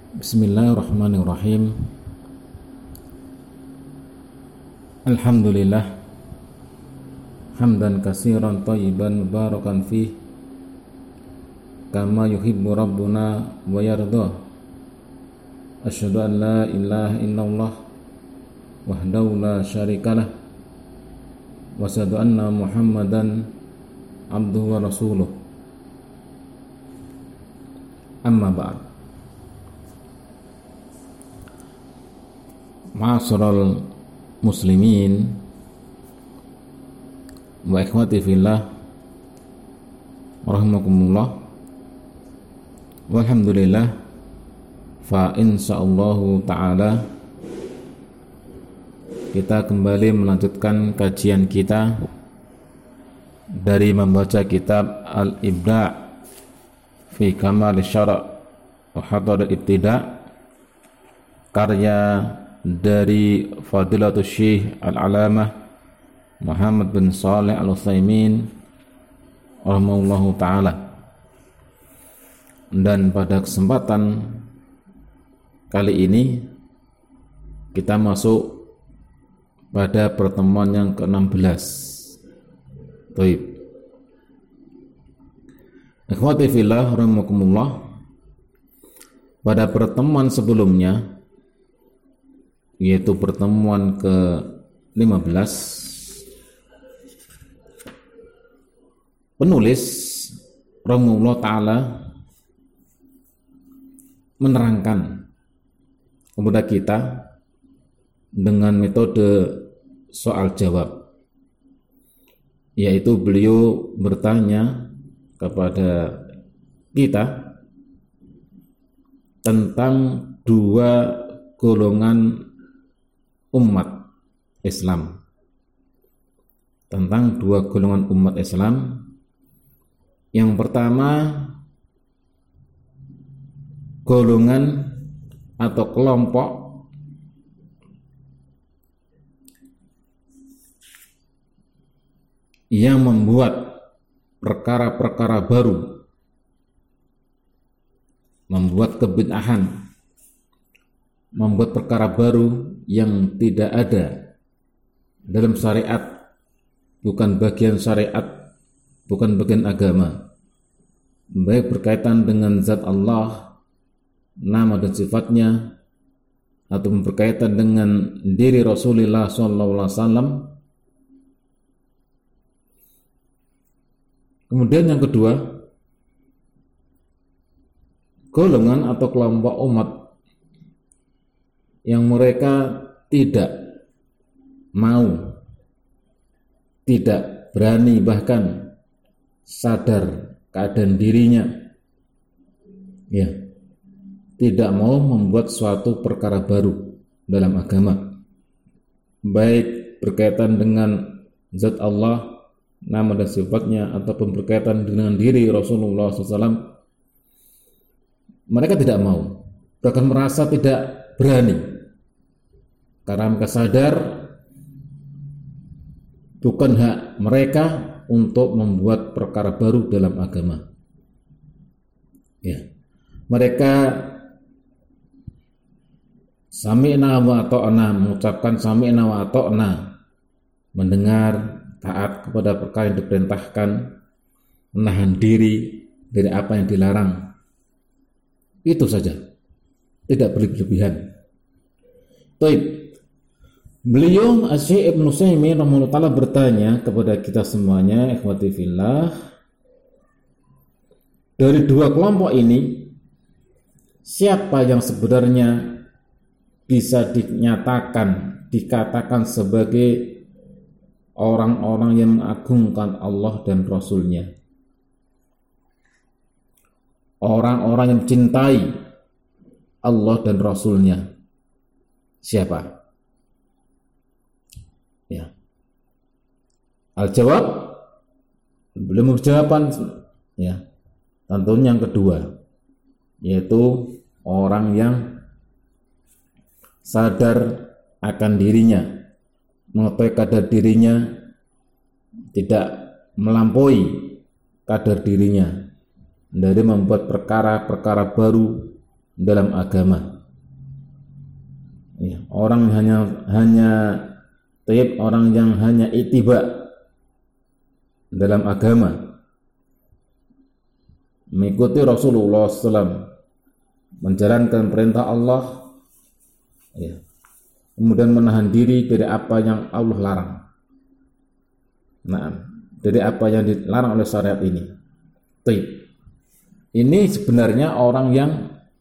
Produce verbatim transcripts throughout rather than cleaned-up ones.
Bismillahirrahmanirrahim. Alhamdulillah hamdan katsiran thayyiban mubarakan fih kama yuhibbu rabbuna wa yarda. Asyhadu an la ilaha illallah wahdahu la syarikalah wa asyhadu anna Muhammadan abduhu wa rasuluh. Amma ba'd. Ma'asyiral muslimin wa ikhwati fillah rahimakumullah. Walhamdulillah, fa insyaallahu ta'ala kita kembali melanjutkan kajian kita dari membaca kitab Al-Ibda' fi Kamal Syara' wa Hadar Ibtida' karya dari Fadilatul Syekh Al-Alamah Muhammad bin Shalih Al-Utsaimin rahimahullahu ta'ala. Dan pada kesempatan kali ini kita masuk pada pertemuan yang ke enam belas. Baik. Ikhwati fillah rahimakumullah. Pada pertemuan sebelumnya, yaitu pertemuan ke lima belas, penulis rahimahullah ta'ala menerangkan kepada kita dengan metode soal jawab, yaitu beliau bertanya kepada kita tentang dua golongan umat Islam, tentang dua golongan umat Islam. Yang pertama, golongan atau kelompok yang membuat perkara-perkara baru, membuat kebid'ahan, membuat perkara baru yang tidak ada dalam syariat, bukan bagian syariat, bukan bagian agama, baik berkaitan dengan zat Allah, nama dan sifatnya, atau berkaitan dengan diri Rasulullah shallallahu alaihi wasallam. Kemudian yang kedua, golongan atau kelompok umat yang mereka tidak mau, tidak berani, bahkan sadar keadaan dirinya, ya, tidak mau membuat suatu perkara baru dalam agama, baik berkaitan dengan zat Allah, nama dan sifatnya, ataupun berkaitan dengan diri Rasulullah shallallahu alaihi wasallam. Mereka tidak mau, bahkan merasa tidak berani, karena mereka sadar bukan hak mereka untuk membuat perkara baru dalam agama. Ya, mereka sami'na wa ata'na, mengucapkan sami'na wa ata'na, mendengar, taat kepada perkara yang diperintahkan, menahan diri dari apa yang dilarang. Itu saja, tidak berlebihan. Baik. Beliau Syekh Ibnu Utsaimin rahimahullah ta'ala bertanya kepada kita semuanya, ikhwati fillah, dari dua kelompok ini, siapa yang sebenarnya bisa dinyatakan, dikatakan sebagai orang-orang yang mengagungkan Allah dan Rasulnya, orang-orang yang mencintai Allah dan Rasulnya? Siapa? Ya. Al-jawab, belum berjawaban, ya. Tentunya yang kedua, yaitu orang yang sadar akan dirinya, mengetahui kadar dirinya, tidak melampaui kadar dirinya dari membuat perkara-perkara baru dalam agama. Ya, orang hanya hanya taib, orang yang hanya ittiba dalam agama, mengikuti Rasulullah sallallahu alaihi wasallam, menjalankan perintah Allah, ya, kemudian menahan diri dari apa yang Allah larang. Nah, dari apa yang dilarang oleh syariat ini. Taib. Ini sebenarnya orang yang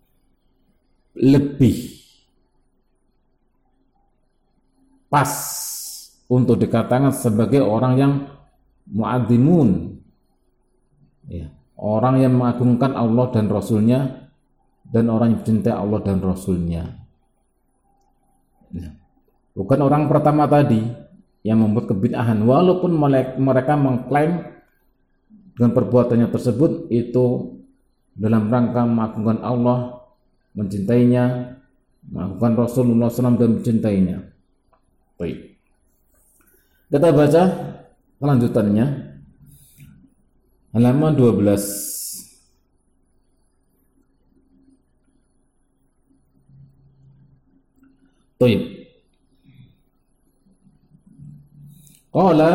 lebih pas untuk dikatakan sebagai orang yang mu'adzimun, ya, orang yang mengagungkan Allah dan Rasulnya, dan orang yang mencintai Allah dan Rasulnya. Ya. Bukan orang pertama tadi yang membuat kebid'ahan, walaupun mereka mengklaim dengan perbuatannya tersebut itu dalam rangka mengagungkan Allah, mencintainya, mengagungkan Rasulullah shallallahu alaihi wasallam dan mencintainya. Baik. Kita baca kelanjutannya, halaman dua belas. Baik. Qala,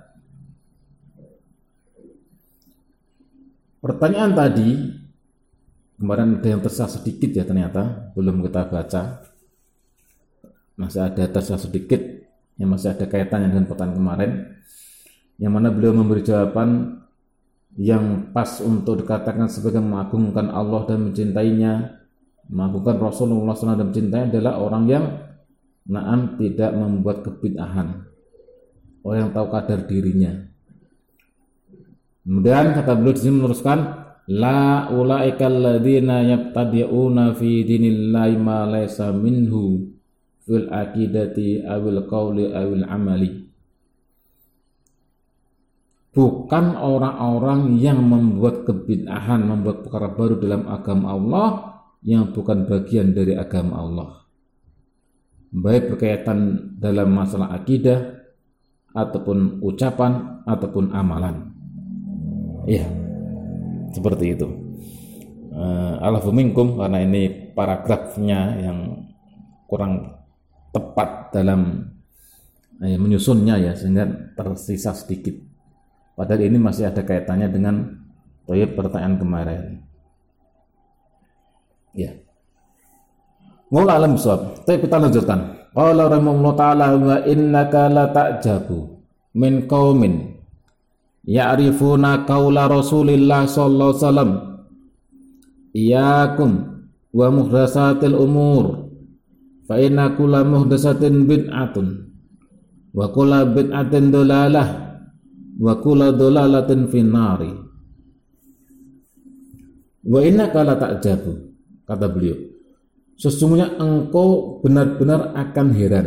pertanyaan tadi kemarin ada yang tersisa sedikit ya, ternyata belum kita baca. Masih ada tersisa sedikit yang masih ada kaitannya dengan pertanyaan kemarin, yang mana beliau memberi jawaban yang pas untuk dikatakan sebagai mengagungkan Allah dan mencintainya, mengagungkan Rasulullah shallallahu alaihi wasallam dan mencintainya adalah orang yang na'am tidak membuat kebid'ahan, orang yang tahu kadar dirinya. Kemudian kata beliau di sini meneruskan, la ulaikal ladzina yabtadi'una fi dinillahi ma laysa minhu fil aqidati awil qawli awil amali. Bukan orang-orang yang membuat kebid'ahan, membuat perkara baru dalam agama Allah yang bukan bagian dari agama Allah, baik berkaitan dalam masalah akidah ataupun ucapan ataupun amalan. Iya, seperti itu. Uh, Alafu minkum, karena ini paragrafnya yang kurang tepat dalam eh, menyusunnya ya, sehingga tersisa sedikit. Padahal ini masih ada kaitannya dengan toyib pertanyaan kemarin. Ya. Mula alam bisawab. Tapi kita lanjutkan. Qala rahimahullah ta'ala wa innaka la ta'jabu min qaumin ya'rifuna qaula Rasulillah sallallahu alaihi wasallam iyyakum wa muhdatsatil umur fa inna kulla muhdatsatin bid'atun wa kulla bid'atin dalalah wa kulla dalalatin finnari. Wa innaka la ta'jabu, kata beliau, sesungguhnya engkau benar-benar akan heran,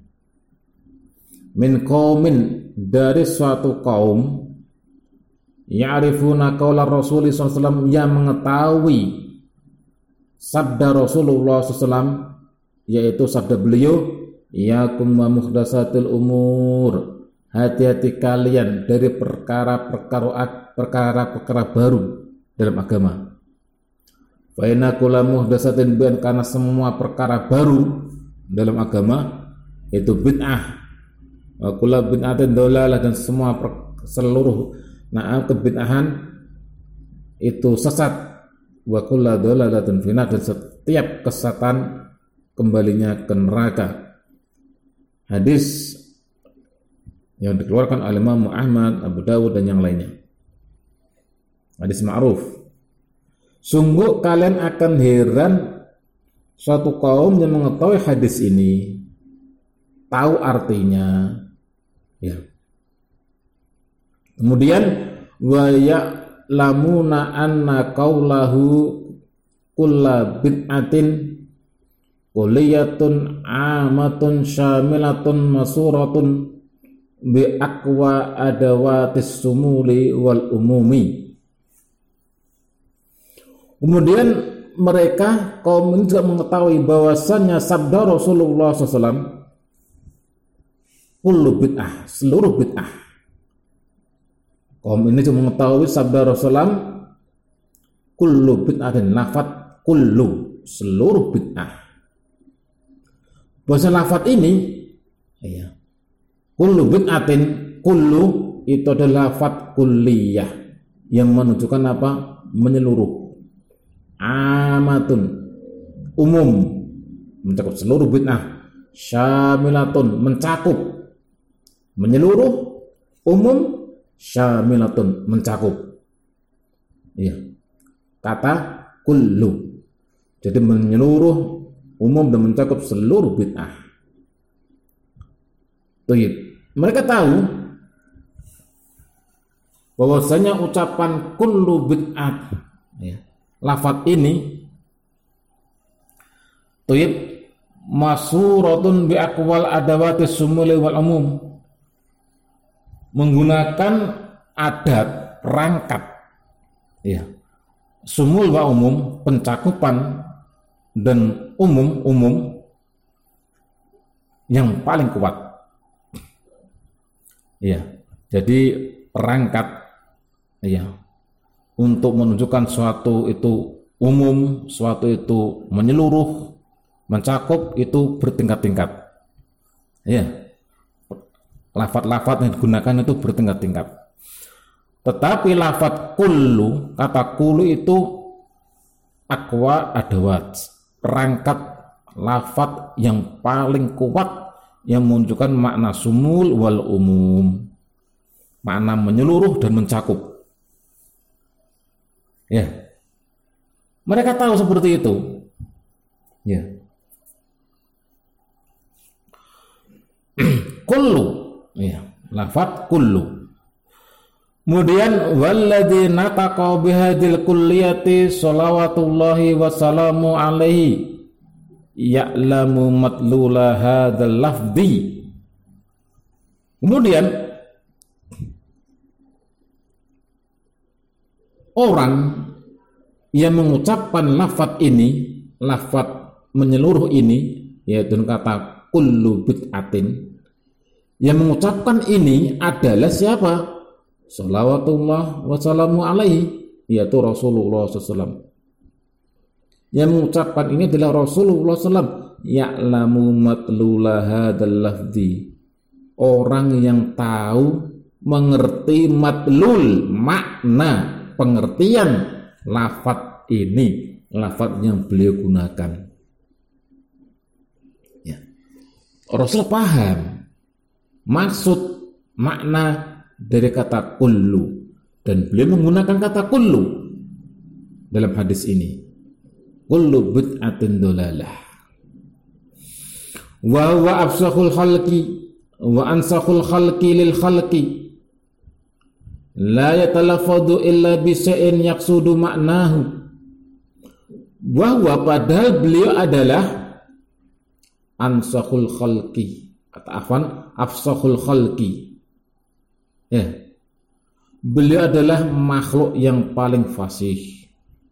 min qaumin, dari suatu kaum, ya'rifuna qaula Rasulullah sallallahu alaihi wasallam, yang mengetahui sabda Rasulullah sallallahu alaihi wasallam, yaitu sabda beliau, yakum wa muhdatsatil umur, hati-hati kalian dari perkara-perkara perkara-perkara baru dalam agama. Fa inna kulla muhdatsatin bid'ah, karena semua perkara baru dalam agama itu bid'ah. Wa kulla bid'atin dhalalah, dan semua per, seluruh nah kebid'ahan itu sesat. Wa kulla dhalalatin finnar, dan setiap kesesatan kembalinya ke neraka. Hadis yang dikeluarkan oleh Imam Ahmad, Abu Dawud dan yang lainnya. Hadis ma'ruf. Sungguh kalian akan heran suatu kaum yang mengetahui hadis ini, tahu artinya, ya. Kemudian wa ya'lamuna anna qaulahu kulla bid'atin kulliyatun amatun syamilatun masuratun bi aqwa adawatis sumuli wal umumi. Kemudian mereka, kaum ini juga mengetahui bahwasannya sabda Rasulullah shallallahu alaihi wasallam kullu bid'ah, seluruh bid'ah. Kaum ini juga mengetahui sabda Rasulullah kullu bid'ah, dan lafaz kullu seluruh bid'ah. Bahasa lafadz ini ya, kullu bid'atin, kullu itu adalah lafadz kulliyah yang menunjukkan apa? Menyeluruh. Amatun, umum, mencakup seluruh bid'ah. Syamilatun, mencakup, menyeluruh, umum, syamilatun, mencakup. Ya. Kata kullu. Jadi menyeluruh, umum dan mencakup seluruh bid'ah. Tuh, mereka tahu bahwasanya ucapan kullu bid'ah, ya, lafadz ini tuh masuratun bi aqwal adawati sumuli wal umum, menggunakan adat perangkat ya sumul wa umum, pencakupan dan umum-umum yang paling kuat ya. Jadi perangkat ya untuk menunjukkan suatu itu umum, suatu itu menyeluruh, mencakup, itu bertingkat-tingkat ya. Lafadz-lafadz yang digunakan itu bertingkat-tingkat. Tetapi lafadz kullu, kata kullu itu aqwa adawat, perangkat lafadz yang paling kuat yang menunjukkan makna sumul wal umum, makna menyeluruh dan mencakup ya. Mereka tahu seperti itu ya. Kullu ya, lafadz kullu. Kemudian walladzi nataqa bihadil kulliyati shalawatullahi wa salamu alaihi ya'lamu matlula hadzal lafzi. Kemudian orang yang mengucapkan lafadz ini, lafadz menyeluruh ini, yaitu kata kullu bid'atin, yang mengucapkan ini adalah siapa? Shalawatullah wassalamu alaihi, yaitu Rasulullah shallallahu alaihi wasallam. Yang mengucapkan ini adalah Rasulullah shallallahu alaihi wasallam. Ya'lamu matlula hadzal lafzi, orang yang tahu, mengerti matlul, makna, pengertian lafadz ini, lafadz yang beliau gunakan ya. Rasul paham maksud, makna dari kata kullu, dan beliau menggunakan kata kullu dalam hadis ini. Kullu bid'atin dolalah wa huwa afsahul khalqi wa ansakhul khalqi lil khalqi la yatalaffadhu illa bisa'in yaqsudu maknahu. Bahwa padahal beliau adalah ansakhul khalqi atau afan afsahul khalqi ya. Beliau adalah makhluk yang paling fasih,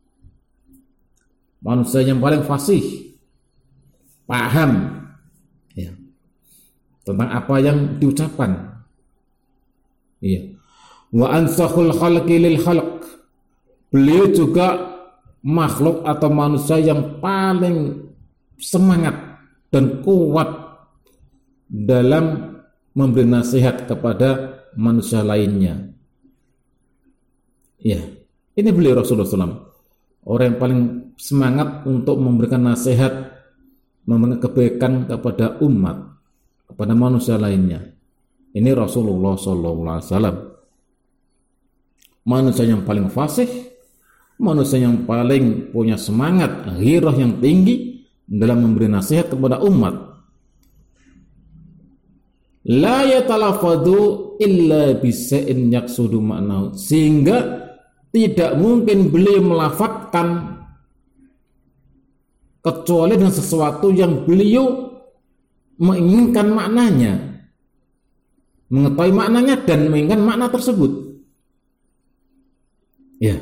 manusia yang paling fasih, paham ya tentang apa yang diucapkan ya. Wa ansahul khalqi lil khalq, beliau juga makhluk atau manusia yang paling semangat dan kuat dalam memberi nasihat kepada manusia lainnya ya. Ini beliau Rasulullah shallallahu alaihi wasallam, orang yang paling semangat untuk memberikan nasihat, memberikan kebaikan kepada umat, kepada manusia lainnya. Ini Rasulullah shallallahu alaihi wasallam, manusia yang paling fasih, manusia yang paling punya semangat, ghirah yang tinggi dalam memberi nasihat kepada umat. La yatalafadu illa bisa'in yaqsudu maknahu, sehingga tidak mungkin beliau melafadzkan kecuali dengan sesuatu yang beliau menginginkan maknanya, mengetahui maknanya dan menginginkan makna tersebut ya.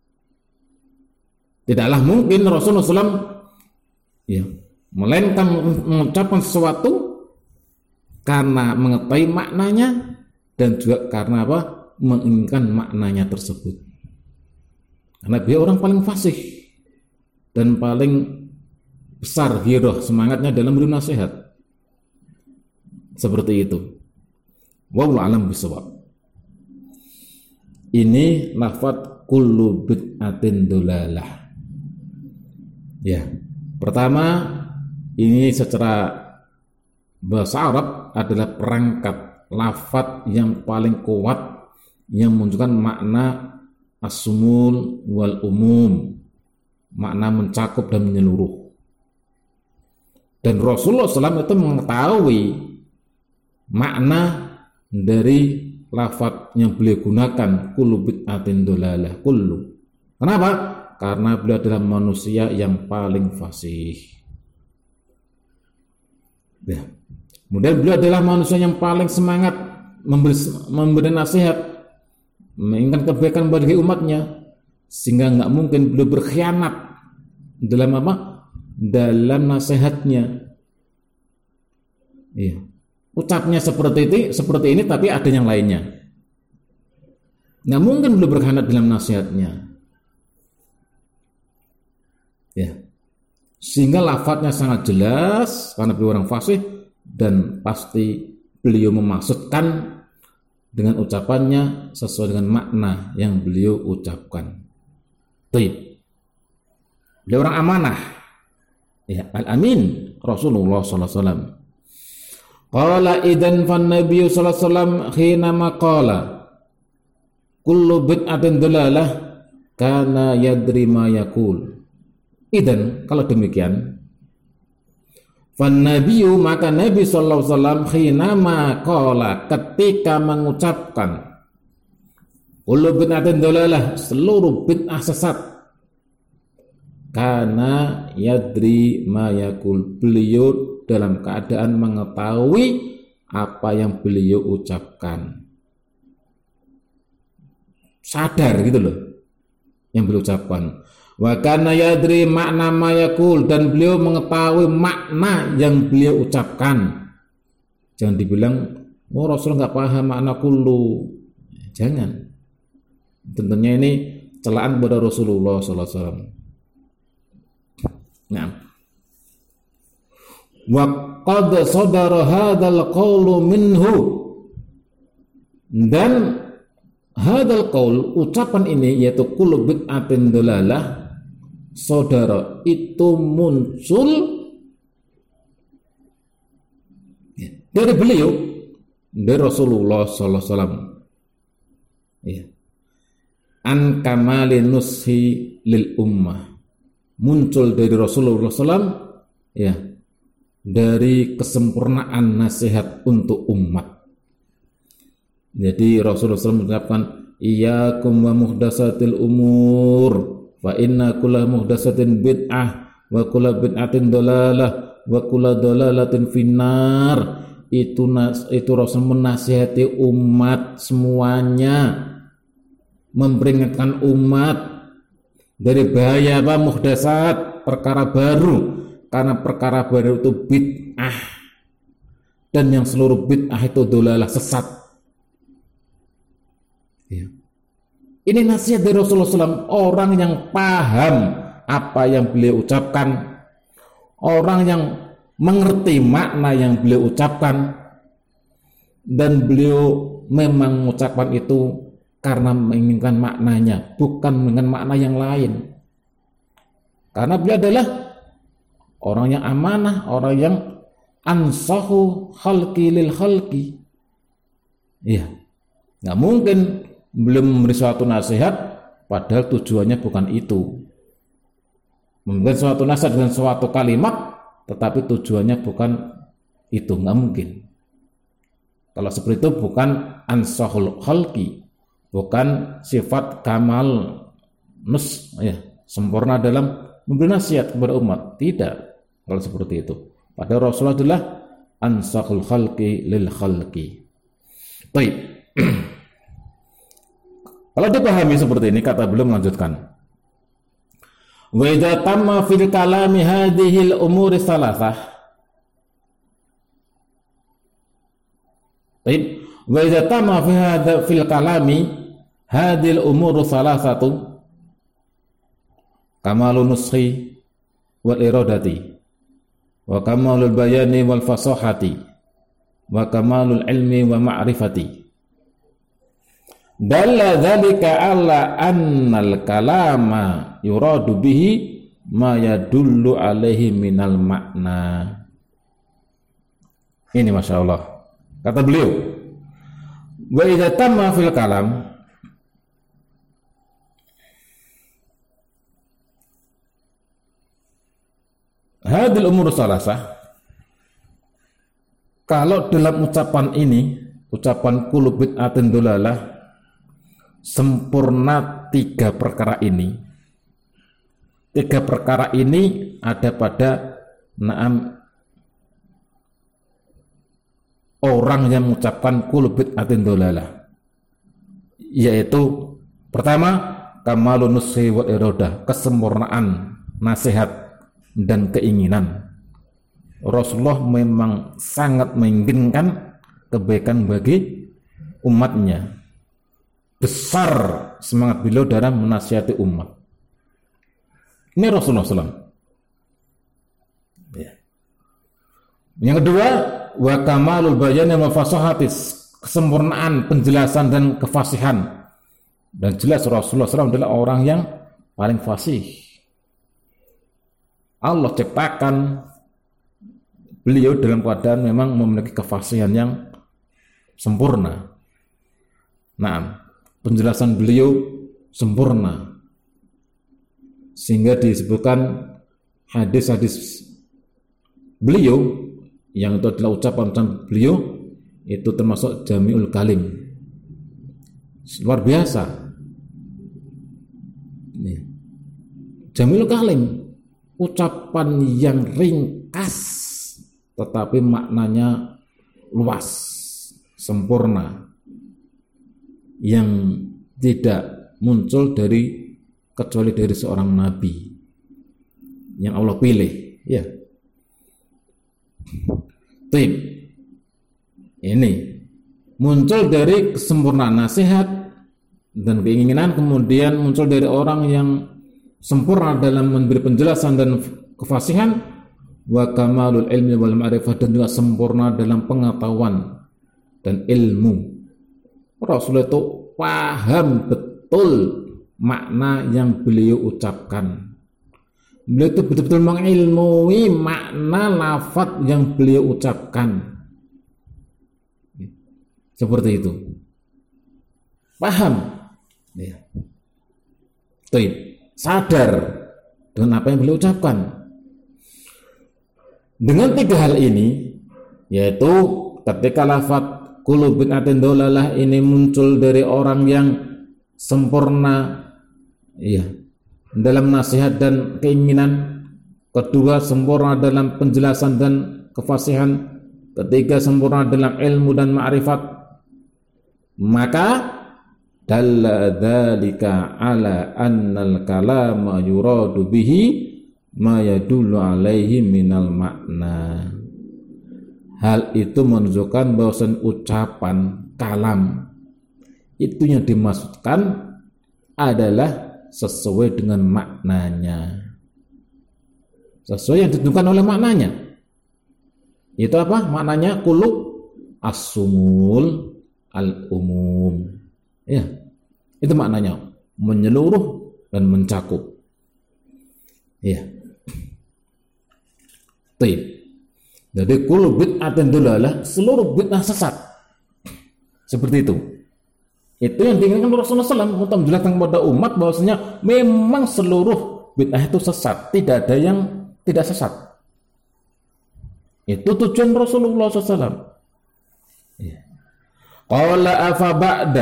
Tidaklah mungkin Rasulullah shallallahu alaihi wasallam ya melainkan mengucapkan sesuatu karena mengetahui maknanya dan juga karena apa? Menginginkan maknanya tersebut. Karena dia orang paling fasih dan paling besar giroh semangatnya dalam beri nasihat. Seperti itu. Wallahu a'lam bishawab. Ini lafadz kullu bid'atin dolalah. Ya, pertama ini secara bahasa Arab adalah perangkat lafadz yang paling kuat yang menunjukkan makna as-sumul wal umum, makna mencakup dan menyeluruh. Dan Rasulullah shallallahu alaihi wasallam itu mengetahui makna dari lafadz yang beliau gunakan, kullu bid'atin dolalah, kullu. Kenapa? Karena beliau adalah manusia yang paling fasih. Ya. Kemudian beliau adalah manusia yang paling semangat memberi, memberi nasihat, menginginkan kebaikan bagi umatnya, sehingga nggak mungkin beliau berkhianat dalam apa? Dalam nasihatnya. Iya. Ucapnya seperti ini, seperti ini, tapi ada yang lainnya. Nggak mungkin beliau berkhianat dalam nasihatnya. Ya. Sehingga lafadznya sangat jelas karena beliau orang fasih, dan pasti beliau memaksudkan dengan ucapannya sesuai dengan makna yang beliau ucapkan. Baik. Beliau orang amanah. Ya, al-amin Rasulullah sallallahu alaihi wasallam. Qala idan fan Nabi sallallahu alaihi wasallam khina maqala kullu bid'atin dalalah kana yadri ma yaqul. Idan, kalau demikian, fan Nabi, maka Nabi sallallahu alaihi wasallam khina maqala, ketika mengucapkan kullu bid'atin dalalah, seluruh bid'ah sesat, kana yadri ma yaqul, beliau dalam keadaan mengetahui apa yang beliau ucapkan, sadar gitu loh yang beliau ucapkan. Wa kana yadri makna ma yaqul, dan beliau mengetahui makna yang beliau ucapkan. Jangan dibilang, oh Rasul nggak paham makna kullu. Jangan. Tentunya ini celaan kepada Rasulullah sallallahu alaihi wasallam. Nah, wa qad sadara hadzal qaulu minhu, dan hadzal qaul, ucapan ini yaitu kullu bid'atin dalalah, saudara, itu muncul dari beliau, dari Rasulullah sallallahu alaihi wasallam. Ya. An kamali nushi lil ummah, muncul dari Rasulullah sallallahu alaihi wasallam, ya, dari kesempurnaan nasihat untuk umat. Jadi Rasulullah sallallahu alaihi wasallam mengucapkan, iyyakum wa muhdatsatil umur, fa inna kulla muhdatsatin bid'ah, wa kulla bid'atin dalalah, wa kulla dalalatin finnar. Itu nas, itu Rasul menasihati umat semuanya, memperingatkan umat dari bahaya apa? Muhdatsat, perkara baru. Karena perkara baru itu bid'ah, dan yang seluruh bid'ah itu dolalah, sesat. Ya. Ini nasihat dari Rasulullah sallallahu alaihi wasallam, orang yang paham apa yang beliau ucapkan, orang yang mengerti makna yang beliau ucapkan, dan beliau memang mengucapkan itu karena menginginkan maknanya, bukan dengan makna yang lain. Karena beliau adalah orang yang amanah, orang yang ansahu khalqi lil khalqi. Iya, nggak mungkin belum memberi suatu nasihat padahal tujuannya bukan itu. Memberi suatu nasihat dengan suatu kalimat tetapi tujuannya bukan itu, nggak mungkin. Kalau seperti itu bukan ansahul khalqi, bukan sifat kamal nus, ya, sempurna dalam memberi nasihat kepada umat. Tidak, kalau seperti itu. Padahal Rasulullah adalah ansahul khalqi lil khalqi. Baik. Kalau dipahami seperti ini, kata beliau melanjutkan, wa idza tamma fil kalami hadhil umuri salasah. Baik, wa idza tamma fi hadha fil kalami hadhil umuru salasatu kamalun nushi wal iradati. wa kamalul bayani wal fasahati wa kamalul ilmi wa ma'rifati. Dalla dzalika alla annal kalama yuradu bihi ma yadullu alaihi minal makna. Ini Masya Allah, kata beliau, wa idza tamma fil kalam, hadil umur salasah, kalau dalam ucapan ini, ucapan kullu bid'atin dolalah, sempurna tiga perkara ini. Tiga perkara ini ada pada naam orang yang mengucapkan kullu bid'atin dolalah, yaitu pertama, kamalun nushi wal iradah, kesempurnaan nasihat dan keinginan. Rasulullah memang sangat menginginkan kebaikan bagi umatnya. Besar semangat beliau dalam menasihati umat. Ini Rasulullah shallallahu alaihi wasallam. Ya. Yang kedua, wa kamalul bayani wa fasahatis, kesempurnaan penjelasan dan kefasihan. Dan jelas Rasulullah shallallahu alaihi wasallam adalah orang yang paling fasih. Allah ciptakan beliau dalam keadaan memang memiliki kefasihan yang sempurna. Nah, penjelasan beliau sempurna, sehingga disebutkan hadis-hadis beliau yang itu adalah ucapan-ucapan beliau itu termasuk jami'ul kalim, luar biasa. Nih, jami'ul kalim, ucapan yang ringkas tetapi maknanya luas, sempurna, yang tidak muncul dari kecuali dari seorang nabi yang Allah pilih. Ya, Tip. Ini muncul dari kesempurnaan nasihat dan keinginan, kemudian muncul dari orang yang sempurna dalam memberi penjelasan dan kefasihan, wa kamalul ilmi wal ma'rifah, dan juga sempurna dalam pengetahuan dan ilmu. Rasulullah itu paham betul makna yang beliau ucapkan. Beliau itu betul-betul mengilmui makna lafaz yang beliau ucapkan. Seperti itu. Paham. Ya. Baik. Sadar dengan apa yang beliau ucapkan. Dengan tiga hal ini, yaitu ketika lafaz kullu bid'atin dolalah ini muncul dari orang yang sempurna, ya, dalam nasihat dan keinginan. Kedua, sempurna dalam penjelasan dan kefasihan. Ketiga, sempurna dalam ilmu dan ma'rifat. Maka dalla dzalika ala annal kalama yuradu bihi ma yadullu alaihi minal makna. Hal itu menunjukkan bahwa ucapan kalam itu yang dimaksudkan adalah sesuai dengan maknanya, sesuai yang ditentukan oleh maknanya. Itu apa maknanya? Kullu as-sumul al-umum. Ya, itu maknanya, menyeluruh dan mencakup. Ya. Baik. Jadi kullu bid'atin dolalah, seluruh bid'ah sesat. Seperti itu. Itu yang diinginkan Rasulullah shallallahu alaihi wasallam untuk menjelaskan kepada umat bahwasanya memang seluruh bid'ah itu sesat, tidak ada yang tidak sesat. Itu tujuan Rasulullah shallallahu alaihi wasallam. Qala afa ba'da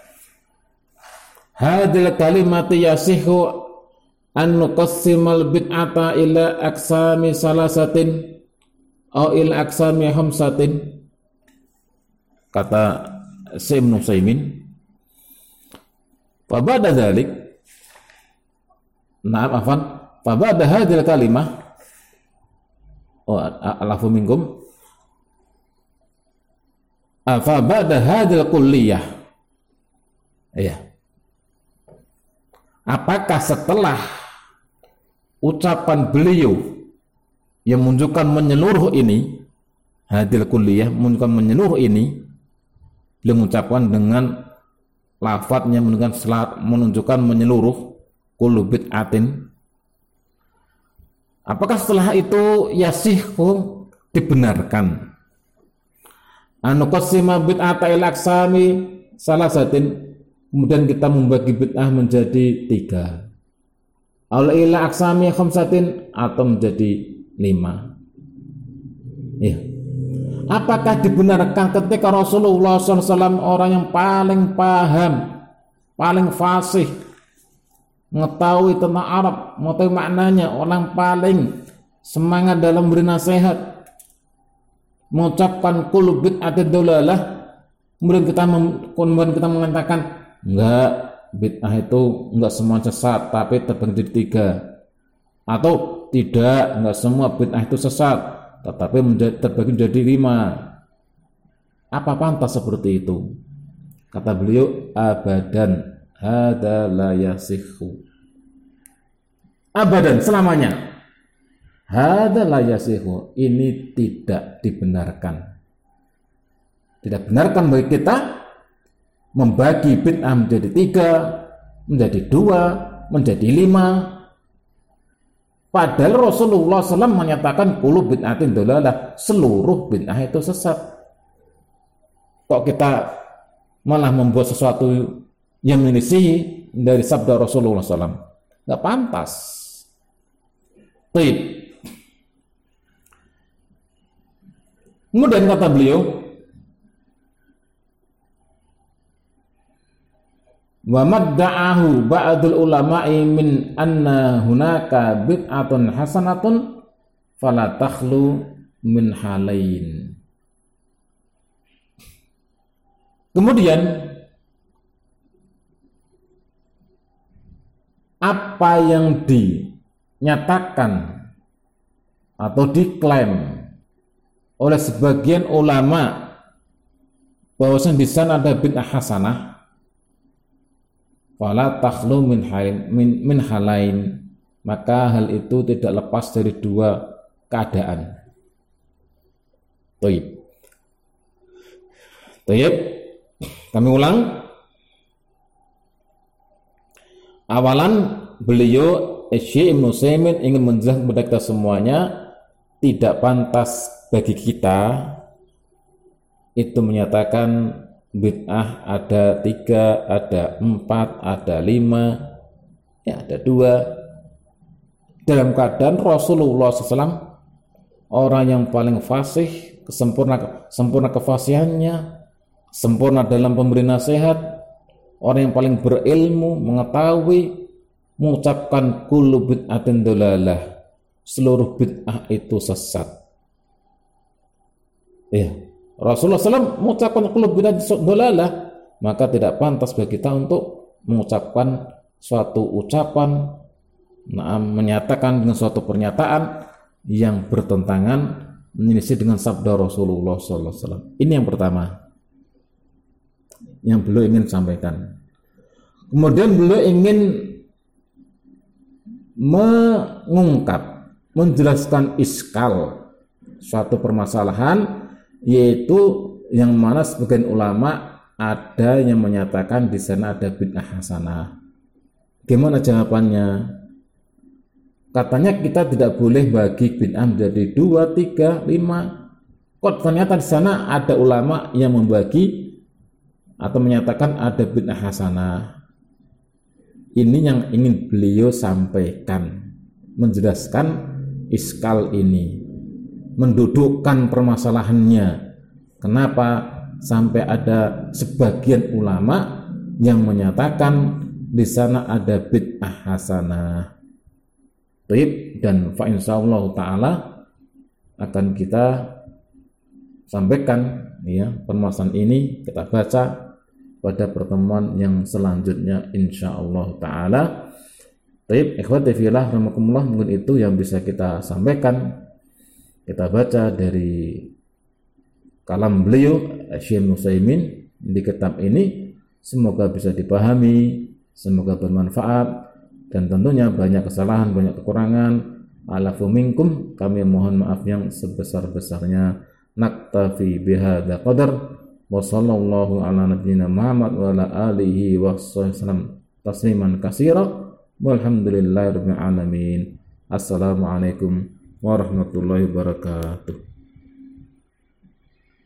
hadil kalimati yasihu an nuqassimal bid'ata ila aqsami salasatin aw ila aqsami khamsatin. Kata Syekh Ibnu Utsaimin, fa ba'da dzalik, na'am afan, fa ba'da hadil kalimah, oh alafu minkum, fa ba'da hadil kulliyah, iya, apakah setelah ucapan beliau yang menunjukkan menyeluruh ini, hadil kulliyah menunjukkan menyeluruh ini, beliau mengucapkan dengan lafadznya menunjukkan menunjukkan menyeluruh kullu bid'atin. Apakah setelah itu yasihku dibenarkan? Anu qasima bid'ata ila aqsami salasatin, kemudian kita membagi bid'ah menjadi tiga. Aw ila aqsami khamsatin, atau menjadi lima. Ya. Apakah dibenarkan ketika Rasulullah shallallahu alaihi wasallam orang yang paling paham, paling fasih, mengetahui tentang Arab, mengetahui maknanya, orang paling semangat dalam beri nasihat, mengucapkan kullu bid'atin dolalah, kemudian kita kemudian kita mengatakan enggak, bid'ah itu enggak semua sesat, tapi terbagi jadi tiga, atau tidak, enggak semua bid'ah itu sesat, tetapi menjadi, terbagi menjadi lima. Apa pantas seperti itu? Kata beliau, abadan, hada la yasihhu. Abadan, selamanya. Hada la yasihhu, ini tidak dibenarkan. Tidak benarkan bagi kita membagi bid'ah menjadi tiga, menjadi dua, menjadi lima. Padahal Rasulullah shallallahu alaihi wasallam menyatakan kullu bid'atin dolalah, seluruh bid'ah itu sesat. Kok kita malah membuat sesuatu yang menyelisihi dari sabda Rasulullah shallallahu alaihi wasallam? Nggak pantas. Baik. Kemudian kata beliau, wa madda'ahu ba'dul ulama'i min anna hunaka bid'atun hasanatun fala takhlu min halain. Kemudian apa yang dinyatakan atau diklaim oleh sebagian ulama bahwasanya di sana ada bid'ah hasanah, fala takhlu min halain, min, min halain, maka hal itu tidak lepas dari dua keadaan. Taib. Taib. Kami ulang. Awalan beliau Syekh Ibnu Utsaimin ingin menjelaskan kepada kita semuanya, tidak pantas bagi kita itu menyatakan bid'ah ada tiga, ada empat, ada lima, ya ada dua. Dalam keadaan Rasulullah shallallahu alaihi wasallam orang yang paling fasih, kesempurna sempurna kefasihannya, sempurna dalam pemberi nasihat, orang yang paling berilmu, mengetahui, mengucapkan kullu bid'atin dolalah, seluruh bid'ah itu sesat. Ya, Rasulullah shallallahu alaihi wasallam mengucapkan kullu bid'atin dolalah, maka tidak pantas bagi kita untuk mengucapkan suatu ucapan, nah, menyatakan dengan suatu pernyataan yang bertentangan, menyelisih dengan sabda Rasulullah shallallahu alaihi wasallam. Ini yang pertama yang beliau ingin sampaikan. Kemudian beliau ingin mengungkap, menjelaskan iskal suatu permasalahan, yaitu yang mana sebagian ulama ada yang menyatakan di sana ada bid'ah hasanah. Gimana jawabannya? Katanya kita tidak boleh bagi bid'ah menjadi dua, tiga, lima. Kok ternyata di sana ada ulama yang membagi atau menyatakan ada bid'ah hasanah. Ini yang ingin beliau sampaikan, menjelaskan iskal ini, mendudukkan permasalahannya. Kenapa sampai ada sebagian ulama yang menyatakan di sana ada bid'ah hasanah. Baik, dan fa insyaallah taala akan kita sampaikan ya permasalahan ini, kita baca pada pertemuan yang selanjutnya insyaallah taala. Baik, ikhwati fillah rahimakumullah, mungkin itu yang bisa kita sampaikan. Kita baca dari kalam beliau Syekh Ibnu Utsaimin di kitab ini, semoga bisa dipahami, semoga bermanfaat, dan tentunya banyak kesalahan, banyak kekurangan alafu minkum, kami mohon maaf yang sebesar-besarnya. Naktafi bihadza qadar wa sallallahu ala nabiyyina Muhammad wa ala alihi wa sallam tasliman katsira walhamdulillahi rabbil alamin. Assalamualaikum warahmatullahi wabarakatuh.